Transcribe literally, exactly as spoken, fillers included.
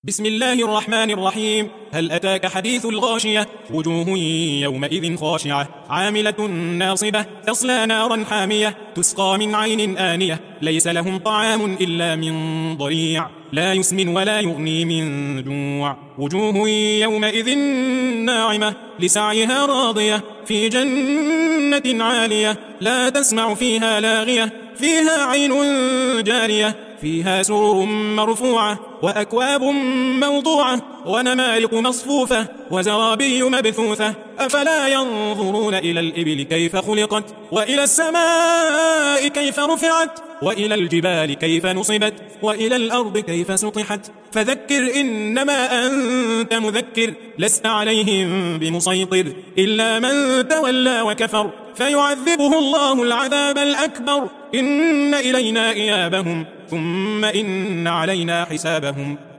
بسم الله الرحمن الرحيم. هل أتاك حديث الغاشية؟ وجوه يومئذ خاشعة عاملة ناصبة تصلى نارا حامية تسقى من عين آنية ليس لهم طعام إلا من ضريع لا يسمن ولا يغني من جوع. وجوه يومئذ ناعمة لسعيها راضية في جنة عالية لا تسمع فيها لاغية فيها عين جارية فيها سرور مرفوعة وأكواب موضوعة ونمارق مصفوفة وزرابي مبثوثة. أفلا ينظرون إلى الإبل كيف خلقت وإلى السماء كيف رفعت وإلى الجبال كيف نصبت وإلى الأرض كيف سطحت. فذكر إنما أنت مذكر لست عليهم بمسيطر إلا من تولى وكفر فيعذبه الله العذاب الأكبر. إن إلينا إيابهم ثم إن علينا حسابهم.